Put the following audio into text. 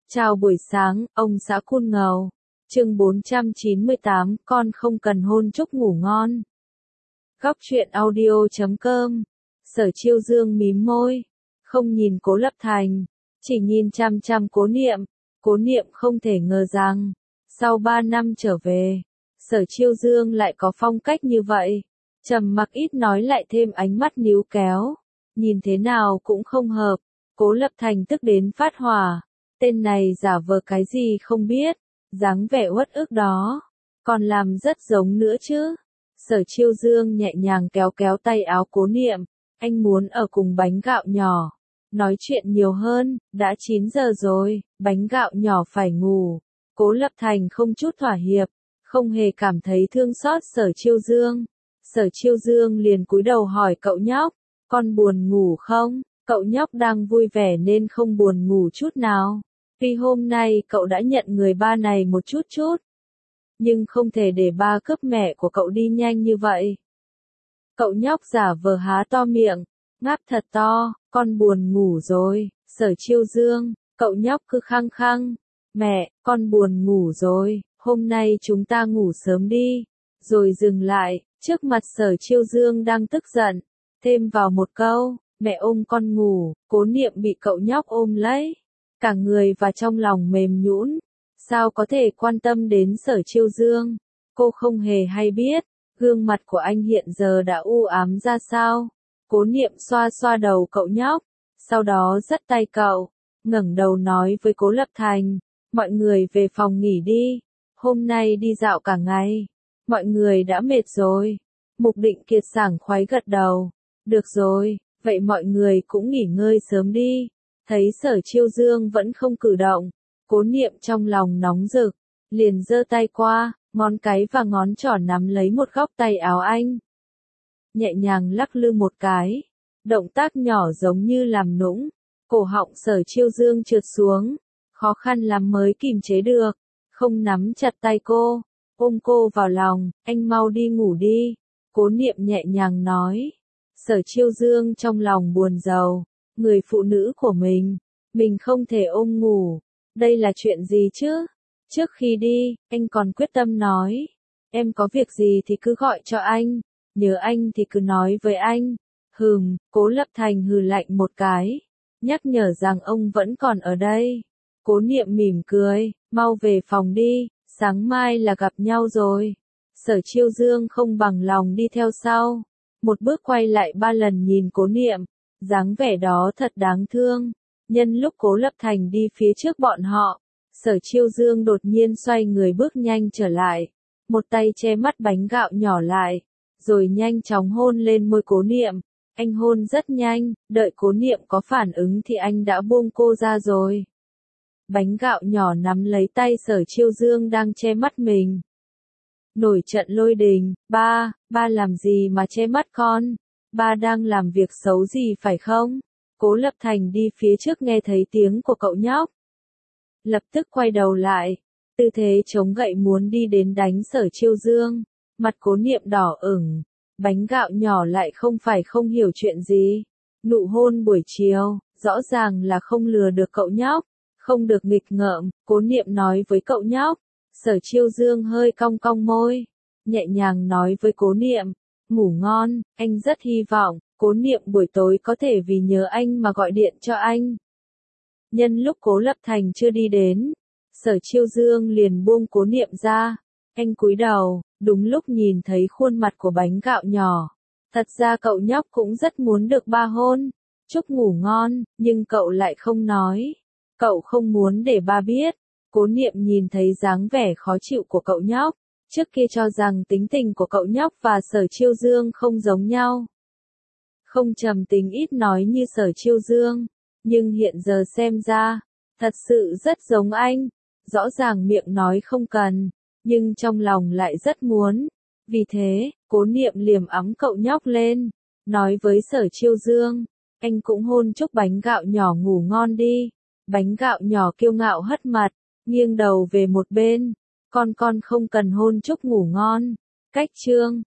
Chào buổi sáng, ông xã Cun Ngầu. Chương 498, con không cần hôn chúc ngủ ngon. Góc truyện audio.com. Sở Chiêu Dương mím môi, không nhìn Cố Lập Thành, chỉ nhìn chăm chăm Cố Niệm. Cố Niệm không thể ngờ rằng, sau 3 năm trở về, Sở Chiêu Dương lại có phong cách như vậy. Trầm mặc ít nói lại thêm ánh mắt níu kéo, nhìn thế nào cũng không hợp. Cố Lập Thành tức đến phát hỏa. Tên này giả vờ cái gì không biết, dáng vẻ uất ức đó, còn làm rất giống nữa chứ. Sở Chiêu Dương nhẹ nhàng kéo kéo tay áo Cố Niệm, anh muốn ở cùng bánh gạo nhỏ, nói chuyện nhiều hơn, đã 9 giờ rồi, bánh gạo nhỏ phải ngủ. Cố Lập Thành không chút thỏa hiệp, không hề cảm thấy thương xót Sở Chiêu Dương. Sở Chiêu Dương liền cúi đầu hỏi cậu nhóc, con buồn ngủ không? Cậu nhóc đang vui vẻ nên không buồn ngủ chút nào. Vì hôm nay cậu đã nhận người ba này một chút chút, nhưng không thể để ba cướp mẹ của cậu đi nhanh như vậy. Cậu nhóc giả vờ há to miệng, ngáp thật to, con buồn ngủ rồi. Sở Chiêu Dương, cậu nhóc cứ khăng khăng, mẹ, con buồn ngủ rồi, hôm nay chúng ta ngủ sớm đi. Rồi dừng lại, trước mặt Sở Chiêu Dương đang tức giận, thêm vào một câu, mẹ ôm con ngủ. Cố Niệm bị cậu nhóc ôm lấy, cả người và trong lòng mềm nhũn, sao có thể quan tâm đến Sở Chiêu Dương. Cô không hề hay biết, gương mặt của anh hiện giờ đã u ám ra sao. Cố Niệm xoa xoa đầu cậu nhóc, sau đó dắt tay cậu, ngẩng đầu nói với Cố Lập Thành, mọi người về phòng nghỉ đi, hôm nay đi dạo cả ngày, mọi người đã mệt rồi. Mục Định Kiệt sảng khoái gật đầu, được rồi, vậy mọi người cũng nghỉ ngơi sớm đi. Thấy Sở Chiêu Dương vẫn không cử động, Cố Niệm trong lòng nóng rực, liền giơ tay qua, ngón cái và ngón trỏ nắm lấy một góc tay áo anh. Nhẹ nhàng lắc lư một cái, động tác nhỏ giống như làm nũng, cổ họng Sở Chiêu Dương trượt xuống, khó khăn lắm mới kìm chế được, không nắm chặt tay cô, ôm cô vào lòng, anh mau đi ngủ đi. Cố Niệm nhẹ nhàng nói. Sở Chiêu Dương trong lòng buồn rầu. Người phụ nữ của mình không thể ôm ngủ, đây là chuyện gì chứ? Trước khi đi, anh còn quyết tâm nói, em có việc gì thì cứ gọi cho anh, nhớ anh thì cứ nói với anh. Cố Lập Thành hừ lạnh một cái, nhắc nhở rằng ông vẫn còn ở đây. Cố Niệm mỉm cười, mau về phòng đi, sáng mai là gặp nhau rồi. Sở Chiêu Dương không bằng lòng đi theo sau, một bước quay lại 3 lần nhìn Cố Niệm. Dáng vẻ đó thật đáng thương. Nhân lúc Cố Lập Thành đi phía trước bọn họ, Sở Chiêu Dương đột nhiên xoay người bước nhanh trở lại, một tay che mắt bánh gạo nhỏ lại, rồi nhanh chóng hôn lên môi Cố Niệm. Anh hôn rất nhanh, đợi Cố Niệm có phản ứng thì anh đã buông cô ra rồi. Bánh gạo nhỏ nắm lấy tay Sở Chiêu Dương đang che mắt mình. Nổi trận lôi đình, ba làm gì mà che mắt con? Ba đang làm việc xấu gì phải không? Cố Lập Thành đi phía trước nghe thấy tiếng của cậu nhóc, lập tức quay đầu lại, tư thế chống gậy muốn đi đến đánh Sở Chiêu Dương. Mặt Cố Niệm đỏ ửng, bánh gạo nhỏ lại không phải không hiểu chuyện gì. Nụ hôn buổi chiều, rõ ràng là không lừa được cậu nhóc, không được nghịch ngợm. Cố Niệm nói với cậu nhóc. Sở Chiêu Dương hơi cong cong môi, nhẹ nhàng nói với Cố Niệm, ngủ ngon, anh rất hy vọng, Cố Niệm buổi tối có thể vì nhớ anh mà gọi điện cho anh. Nhân lúc Cố Lập Thành chưa đi đến, Sở Chiêu Dương liền buông Cố Niệm ra, anh cúi đầu, đúng lúc nhìn thấy khuôn mặt của bánh gạo nhỏ. Thật ra cậu nhóc cũng rất muốn được ba hôn, chúc ngủ ngon, nhưng cậu lại không nói. Cậu không muốn để ba biết. Cố Niệm nhìn thấy dáng vẻ khó chịu của cậu nhóc, trước kia cho rằng tính tình của cậu nhóc và Sở Chiêu Dương không giống nhau. Không trầm tính ít nói như Sở Chiêu Dương, nhưng hiện giờ xem ra, thật sự rất giống anh. Rõ ràng miệng nói không cần, nhưng trong lòng lại rất muốn. Vì thế, Cố Niệm liềm ấm cậu nhóc lên, nói với Sở Chiêu Dương, anh cũng hôn chúc bánh gạo nhỏ ngủ ngon đi. Bánh gạo nhỏ kiêu ngạo hất mặt, nghiêng đầu về một bên, con không cần hôn chúc ngủ ngon. Cách chương